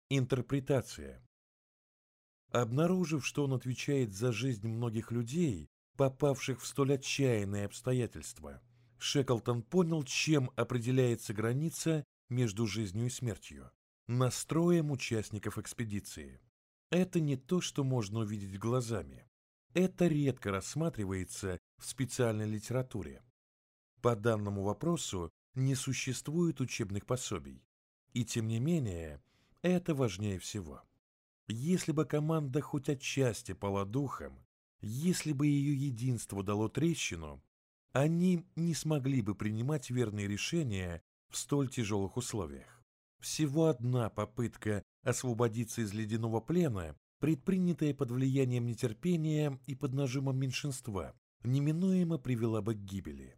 Интерпретация. Обнаружив, что он отвечает за жизнь многих людей, попавших в столь отчаянные обстоятельства, Шеклтон понял, чем определяется граница между жизнью и смертью – настроем участников экспедиции. Это не то, что можно увидеть глазами. Это редко рассматривается в специальной литературе. По данному вопросу не существует учебных пособий. И тем не менее, это важнее всего. Если бы команда хоть отчасти пала духом, если бы ее единство дало трещину, они не смогли бы принимать верные решения в столь тяжелых условиях. Всего одна попытка освободиться из ледяного плена, предпринятая под влиянием нетерпения и под нажимом меньшинства, неминуемо привела бы к гибели.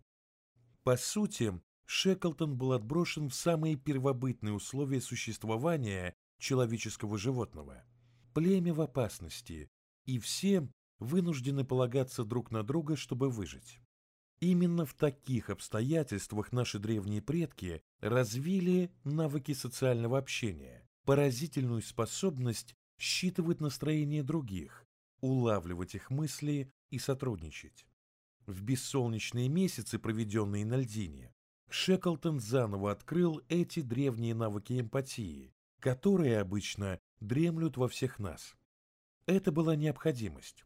По сути, Шеклтон был отброшен в самые первобытные условия существования человеческого животного. Племя в опасности, и все вынуждены полагаться друг на друга, чтобы выжить. Именно в таких обстоятельствах наши древние предки развили навыки социального общения, поразительную способность считывать настроение других, улавливать их мысли и сотрудничать. В бессолнечные месяцы, проведенные на льдине, Шеклтон заново открыл эти древние навыки эмпатии, которые обычно дремлют во всех нас. Это была необходимость.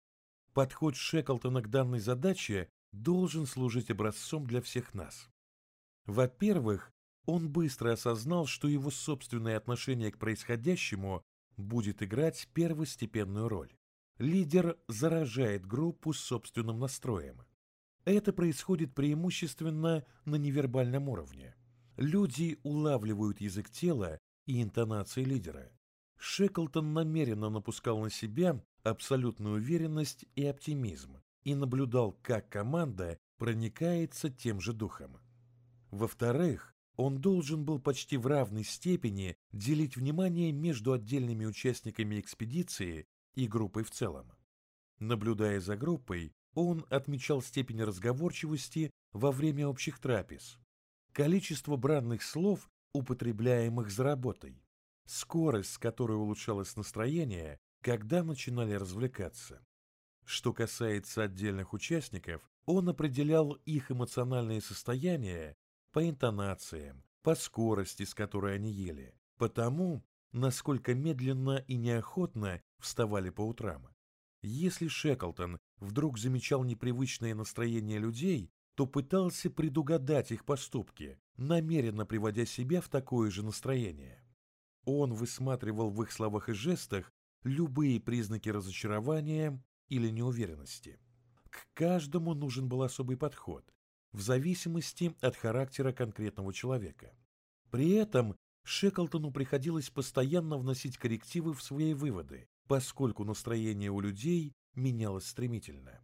Подход Шеклтона к данной задаче должен служить образцом для всех нас. Во-первых, он быстро осознал, что его собственное отношение к происходящему будет играть первостепенную роль. Лидер заражает группу собственным настроем. Это происходит преимущественно на невербальном уровне. Люди улавливают язык тела и интонации лидера. Шеклтон намеренно напускал на себя абсолютную уверенность и оптимизм и наблюдал, как команда проникается тем же духом. Во-вторых, он должен был почти в равной степени делить внимание между отдельными участниками экспедиции и группой в целом. Наблюдая за группой, он отмечал степень разговорчивости во время общих трапез, количество бранных слов, употребляемых за работой, скорость, с которой улучшалось настроение, когда начинали развлекаться. Что касается отдельных участников, он определял их эмоциональное состояние по интонациям, по скорости, с которой они ели, по тому, насколько медленно и неохотно вставали по утрам. Если Шеклтон вдруг замечал непривычное настроение людей, то пытался предугадать их поступки, намеренно приводя себя в такое же настроение. Он высматривал в их словах и жестах любые признаки разочарования или неуверенности. К каждому нужен был особый подход, в зависимости от характера конкретного человека. При этом Шеклтону приходилось постоянно вносить коррективы в свои выводы, поскольку настроение у людей менялось стремительно.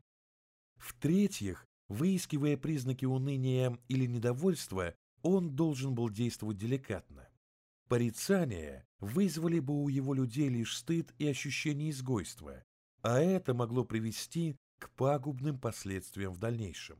В-третьих, выискивая признаки уныния или недовольства, он должен был действовать деликатно. Порицания вызвали бы у его людей лишь стыд и ощущение изгойства, а это могло привести к пагубным последствиям в дальнейшем.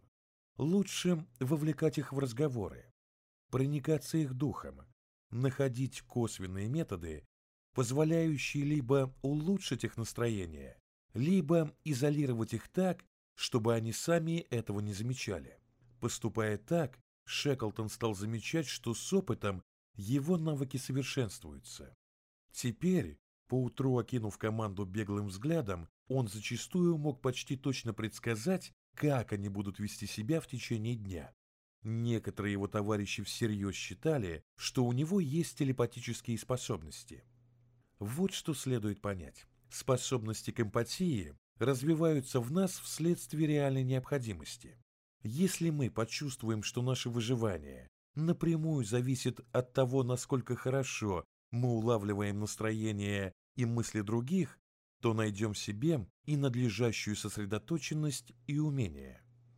Лучше вовлекать их в разговоры, проникаться их духом, находить косвенные методы, позволяющие либо улучшить их настроение, либо изолировать их так, чтобы они сами этого не замечали. Поступая так, Шеклтон стал замечать, что с опытом его навыки совершенствуются. Теперь, поутру окинув команду беглым взглядом, он зачастую мог почти точно предсказать, как они будут вести себя в течение дня. Некоторые его товарищи всерьез считали, что у него есть телепатические способности. Вот что следует понять. Способности к эмпатии развиваются в нас вследствие реальной необходимости. Если мы почувствуем, что наше выживание напрямую зависит от того, насколько хорошо мы улавливаем настроение и мысли других, то найдем себе и надлежащую сосредоточенность и умение.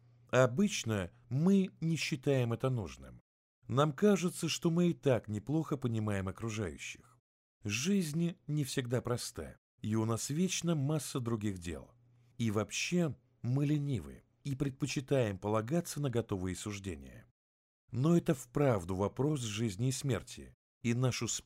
Обычно мы не считаем это нужным. Нам кажется, что мы и так неплохо понимаем окружающих. Жизнь не всегда проста, и у нас вечно масса других дел. И вообще мы ленивы и предпочитаем полагаться на готовые суждения. Но это вправду вопрос жизни и смерти, и наш успех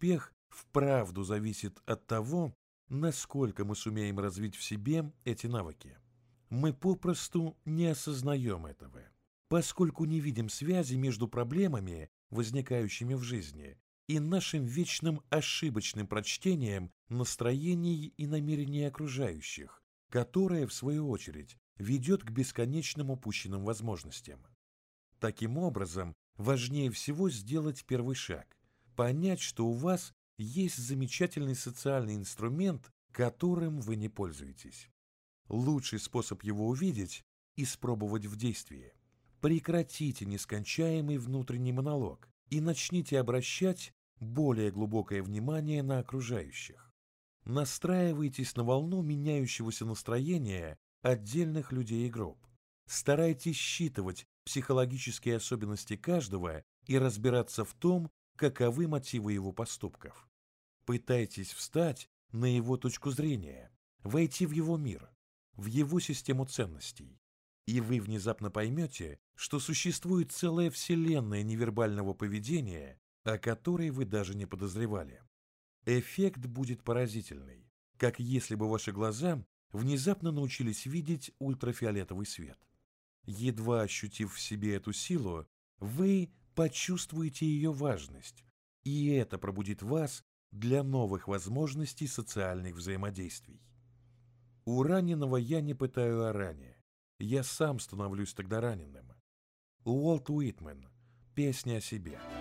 вправду зависит от того, насколько мы сумеем развить в себе эти навыки. Мы попросту не осознаем этого, поскольку не видим связи между проблемами, возникающими в жизни, и нашим вечным ошибочным прочтением настроений и намерений окружающих, которое, в свою очередь, ведет к бесконечным упущенным возможностям. Таким образом, важнее всего сделать первый шаг, понять, что у вас есть замечательный социальный инструмент, которым вы не пользуетесь. Лучший способ его увидеть – испробовать в действии. Прекратите нескончаемый внутренний монолог и начните обращать более глубокое внимание на окружающих. Настраивайтесь на волну меняющегося настроения отдельных людей и групп. Старайтесь считывать психологические особенности каждого и разбираться в том, каковы мотивы его поступков. Пытайтесь встать на его точку зрения, войти в его мир, в его систему ценностей. И вы внезапно поймете, что существует целая вселенная невербального поведения, о которой вы даже не подозревали. Эффект будет поразительный, как если бы ваши глаза внезапно научились видеть ультрафиолетовый свет. Едва ощутив в себе эту силу, вы почувствуете ее важность, и это пробудит вас для новых возможностей социальных взаимодействий. У раненого я не пытаю о ране. Я сам становлюсь тогда раненым. Уолт Уитмен. Песня о себе.